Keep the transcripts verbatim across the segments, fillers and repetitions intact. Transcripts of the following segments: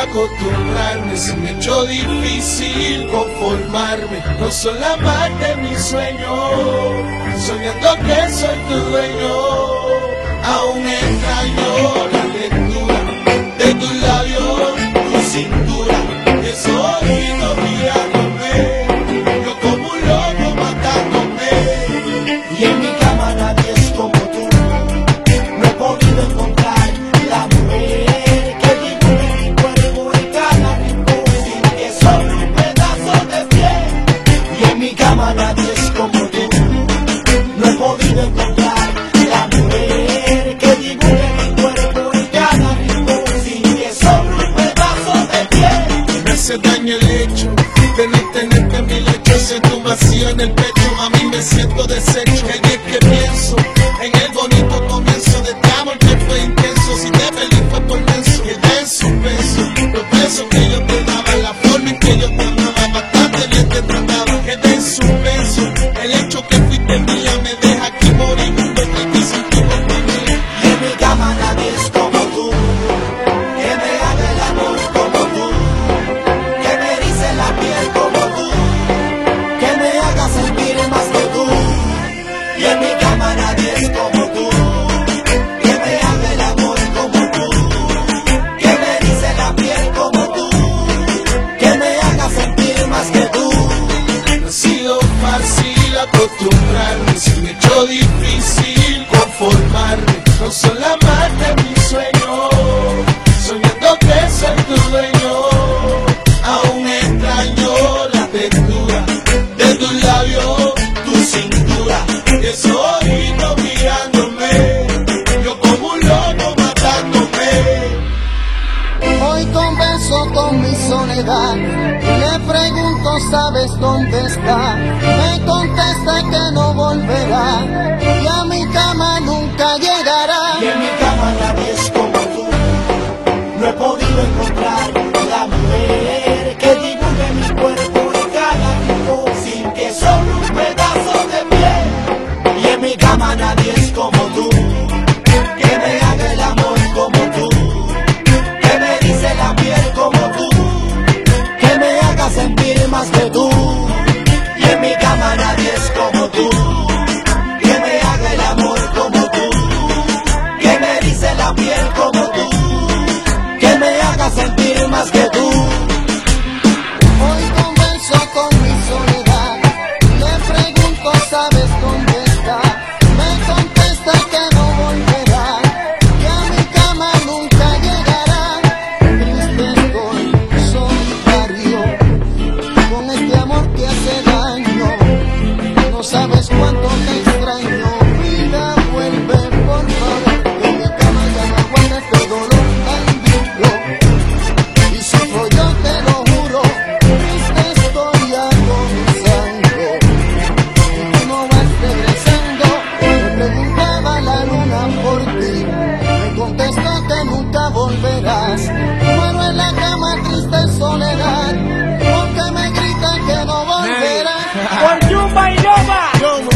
acostumbrarme, se me echó difícil conformarme. No soy la más de mi sueño, soñando que soy tu dueño. Aún extraño la textura de tus labios, tu cintura, esos ojitos mirándome, yo como un loco matándome. Y en mi cama nadie es como tú, no he podido encontrar la mujer que dibuje mi cuerpo en cada rincón, sin que sobre un pedazo de piel. Y en mi cama nadie es como tú, no he podido encontrar la mujer que dibuje mi cuerpo en cada rincón, sin que sobre un pedazo de piel. Me hace daño el hecho de no tenerte en mi lecho, siento un vacío en el pecho, a mí me siento deshecho. Y es que pienso en el bonito comienzo de este amor que fue intenso. Si te feliz fue por menso, quedé en suspenso. Los besos que yo te daba, la forma en que yo te amaba, bastante bien te trataba. Quedé en suspenso, el hecho que fuiste mía me deja aquí moribundo, triste y sin ti por mí. Y en mi cama nadie es como tú, que me haga el amor como tú, que me erice la piel como tú, que me haga sentir más que tú. Y en mi cama nadie es como tú, que me haga el amor como tú, que me erice la piel como tú, que me haga sentir más que tú. No ha sido fácil acostumbrarme, se me echó difícil conformarme. No soy la más de mi sueño, soñando que soy tu dueño. Aún extraño la textura de tus labios, tu cintura, esos ojitos mirándome, yo como un loco matándome. Hoy converso con mi soledad y le pregunto, ¿sabes dónde está? Me contesta que no volverá y a mi cama nunca llegará. Y en mi cama nadie es como tú, no he podido encontrar la mujer que dibuje mi cuerpo en cada rincón, sin que sobre un pedazo de piel. Y en mi cama nadie es como tú, que me haga el amor como tú, que me erice la piel como tú, que me haga sentir más que tú. Y en mi cama nadie es como tú, que me haga el amor como tú, que me erice la piel como tú, que me haga sentir más que tú. Hoy converso con mi soledad, le pregunto, ¿sabes dónde está? Me contesta que no volverá y a mi cama nunca llegará. Triste estoy, solitario, con este amor que hace daño. No sabes cuánto te extraño, vida, vuelve por favor. Que mi cama ya no aguanta este dolor tan duro, y sufro yo, te lo juro. Triste estoy agonizando y tú no vas regresando. Me preguntaba la luna por ti, me contestó que nunca volverás. Muero en la cama triste en soledad, porque me gritan que no volverás. Por Yumba y Loba,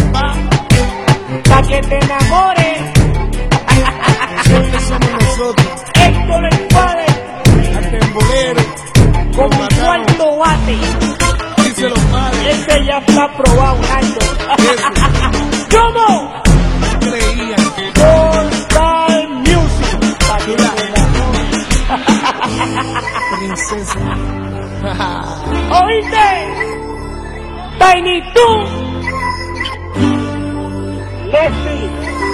pa' que te enamores. Siempre somos nosotros, Héctor el padre, atembolero, con mi cuarto bate. dice los padres, Ese ya está aprobado, Nando. ¿Cómo? creían que Total Music. Pa' que te enamores. princesa. ¿Oíste? Tiny Toon. Leslie.